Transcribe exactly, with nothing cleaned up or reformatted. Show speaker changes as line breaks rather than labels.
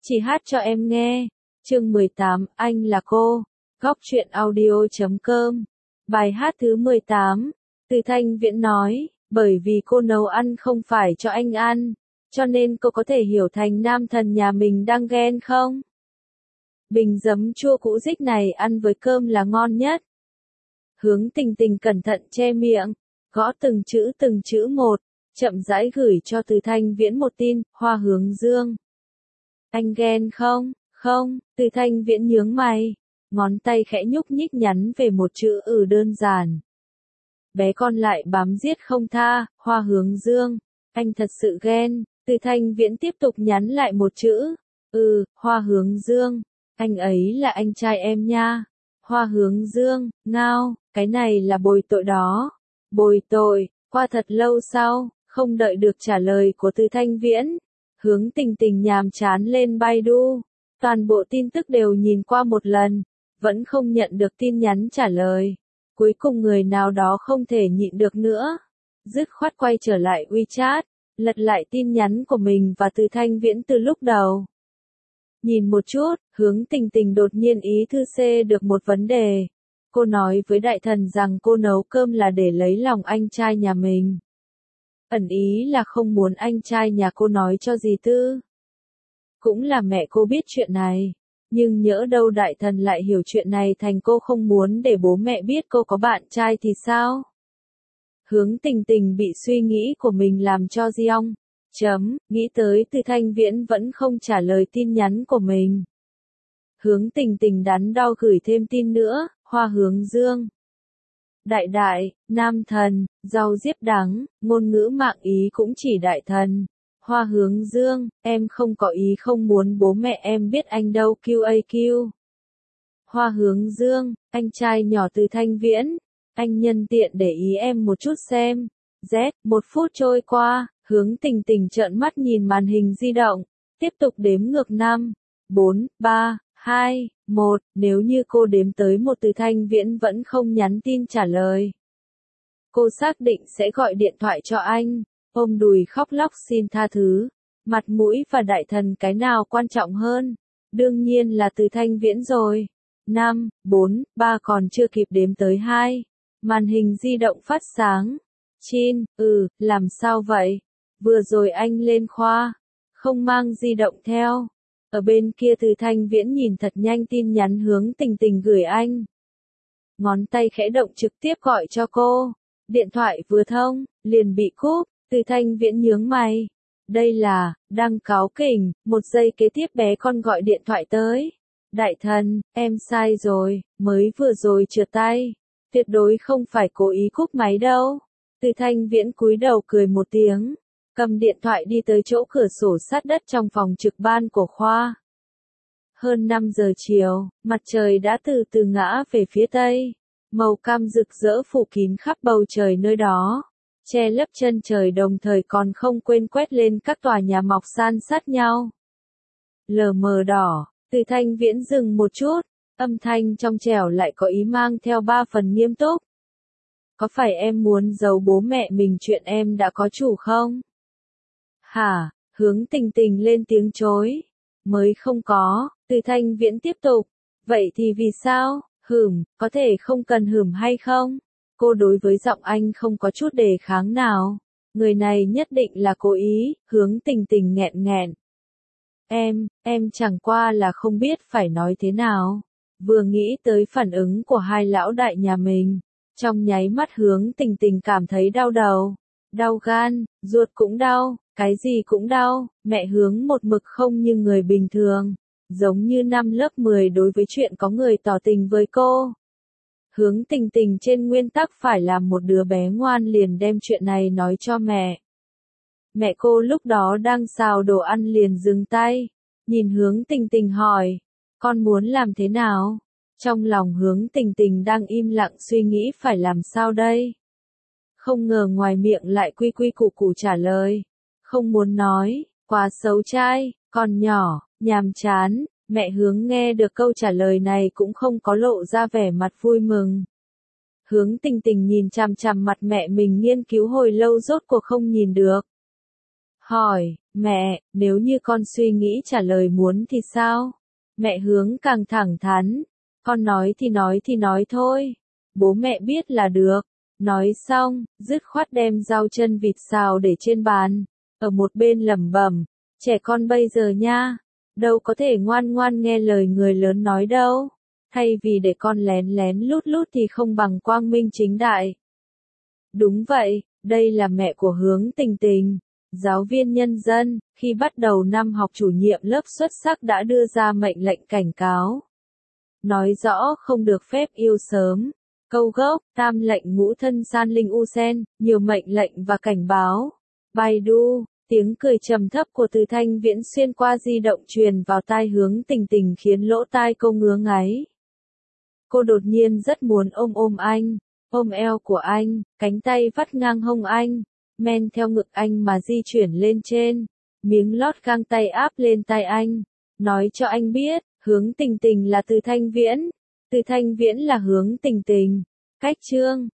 Chị hát cho em nghe. Chương mười tám, anh là cô. Góc truyện audio chấm com. Bài hát thứ mười tám. Từ Thanh Viễn nói, bởi vì cô nấu ăn không phải cho anh ăn, cho nên cô có thể hiểu thành nam thần nhà mình đang ghen không? Bình giấm chua cũ dích này ăn với cơm là ngon nhất. Hướng Tình Tình cẩn thận che miệng, gõ từng chữ từng chữ một, chậm rãi gửi cho Từ Thanh Viễn một tin, Hoa Hướng Dương. Anh ghen không? Không, Từ Thanh Viễn nhướng mày, ngón tay khẽ nhúc nhích nhắn về một chữ ừ đơn giản. Bé con lại bám giết không tha, Hoa Hướng Dương, anh thật sự ghen. Từ Thanh Viễn tiếp tục nhắn lại một chữ, ừ, Hoa Hướng Dương, anh ấy là anh trai em nha. Hoa Hướng Dương, ngao, cái này là bồi tội đó. Bồi tội, qua thật lâu sau, không đợi được trả lời của Từ Thanh Viễn. Hướng Tình Tình nhàm chán lên Baidu, toàn bộ tin tức đều nhìn qua một lần, vẫn không nhận được tin nhắn trả lời. Cuối cùng người nào đó không thể nhịn được nữa, dứt khoát quay trở lại WeChat, lật lại tin nhắn của mình và Từ Thanh Viễn từ lúc đầu. Nhìn một chút, Hướng Tình Tình đột nhiên ý thư C được một vấn đề. Cô nói với đại thần rằng cô nấu cơm là để lấy lòng anh trai nhà mình. Ẩn ý là không muốn anh trai nhà cô nói cho dì Tư. Cũng là mẹ cô biết chuyện này, nhưng nhỡ đâu đại thần lại hiểu chuyện này thành cô không muốn để bố mẹ biết cô có bạn trai thì sao? Hướng Tình Tình bị suy nghĩ của mình làm cho giong. Chấm, nghĩ tới Từ Thanh Viễn vẫn không trả lời tin nhắn của mình. Hướng Tình Tình đắn đo gửi thêm tin nữa, Hoa Hướng Dương. Đại đại, nam thần, rau diếp đắng, ngôn ngữ mạng ý cũng chỉ đại thần. Hoa Hướng Dương, em không có ý không muốn bố mẹ em biết anh đâu quy a quy. Hoa Hướng Dương, anh trai nhỏ Từ Thanh Viễn, anh nhân tiện để ý em một chút xem. Z, một phút trôi qua, Hướng Tình Tình trợn mắt nhìn màn hình di động, tiếp tục đếm ngược năm, bốn, ba, hai, một, nếu như cô đếm tới một Từ Thanh Viễn vẫn không nhắn tin trả lời. Cô xác định sẽ gọi điện thoại cho anh, ôm đùi khóc lóc xin tha thứ. Mặt mũi và đại thần cái nào quan trọng hơn? Đương nhiên là Từ Thanh Viễn rồi. năm, bốn, ba còn chưa kịp đếm tới hai. Màn hình di động phát sáng. Chin, ừ, làm sao vậy? Vừa rồi anh lên khoa, không mang di động theo. Ở bên kia Từ Thanh Viễn nhìn thật nhanh tin nhắn Hướng Tình Tình gửi anh. Ngón tay khẽ động trực tiếp gọi cho cô. Điện thoại vừa thông, liền bị cúp. Từ Thanh Viễn nhướng mày. Đây là, đang cáu kỉnh, một giây kế tiếp bé con gọi điện thoại tới. Đại thần, em sai rồi, mới vừa rồi trượt tay. Tuyệt đối không phải cố ý cúp máy đâu. Từ Thanh Viễn cúi đầu cười một tiếng, cầm điện thoại đi tới chỗ cửa sổ sát đất trong phòng trực ban của khoa. Hơn năm giờ chiều, mặt trời đã từ từ ngã về phía tây. Màu cam rực rỡ phủ kín khắp bầu trời nơi đó, che lấp chân trời đồng thời còn không quên quét lên các tòa nhà mọc san sát nhau. Lờ mờ đỏ, Từ Thanh Viễn dừng một chút, âm thanh trong trẻo lại có ý mang theo ba phần nghiêm túc. Có phải em muốn giấu bố mẹ mình chuyện em đã có chủ không? Hả? Hướng Tình Tình lên tiếng chối. Mới không có. Từ Thanh Viễn tiếp tục. Vậy thì vì sao? Hửm, có thể không cần hửm hay không? Cô đối với giọng anh không có chút đề kháng nào. Người này nhất định là cố ý. Hướng Tình Tình nghẹn nghẹn. Em, em chẳng qua là không biết phải nói thế nào. Vừa nghĩ tới phản ứng của hai lão đại nhà mình, trong nháy mắt Hướng Tình Tình cảm thấy đau đầu, đau gan, ruột cũng đau, cái gì cũng đau. Mẹ Hướng một mực không như người bình thường, giống như năm lớp mười đối với chuyện có người tỏ tình với cô. Hướng Tình Tình trên nguyên tắc phải làm một đứa bé ngoan liền đem chuyện này nói cho mẹ. Mẹ cô lúc đó đang xào đồ ăn liền dừng tay, nhìn Hướng Tình Tình hỏi, con muốn làm thế nào? Trong lòng Hướng Tình Tình đang im lặng suy nghĩ phải làm sao đây? Không ngờ ngoài miệng lại quy quy củ củ trả lời. Không muốn nói, quá xấu trai, còn nhỏ, nhàm chán. Mẹ Hướng nghe được câu trả lời này cũng không có lộ ra vẻ mặt vui mừng. Hướng Tình Tình nhìn chằm chằm mặt mẹ mình nghiên cứu hồi lâu rốt cuộc không nhìn được. hỏi, mẹ, nếu như con suy nghĩ trả lời muốn thì sao? Mẹ Hướng càng thẳng thắn, con nói thì nói thì nói thôi, bố mẹ biết là được. Nói xong, dứt khoát đem rau chân vịt xào để trên bàn, ở một bên lẩm bẩm, trẻ con bây giờ nha, đâu có thể ngoan ngoan nghe lời người lớn nói đâu, thay vì để con lén lén lút lút thì không bằng quang minh chính đại. Đúng vậy, đây là mẹ của Hướng Tình Tình, giáo viên nhân dân, khi bắt đầu năm học chủ nhiệm lớp xuất sắc đã đưa ra mệnh lệnh cảnh cáo. Nói rõ không được phép yêu sớm. Câu gốc, tam lệnh ngũ thân san linh u sen, nhiều mệnh lệnh và cảnh báo. Baidu, tiếng cười trầm thấp của Từ Thanh Viễn xuyên qua di động truyền vào tai Hướng Tình Tình khiến lỗ tai cô ngứa ngáy. Cô đột nhiên rất muốn ôm ôm anh, ôm eo của anh, cánh tay vắt ngang hông anh, men theo ngực anh mà di chuyển lên trên, miếng lót găng tay áp lên tai anh, nói cho anh biết, Hướng Tình Tình là Từ Thanh Viễn. Từ Thanh Viễn là Hướng Tình Tình. Cách chương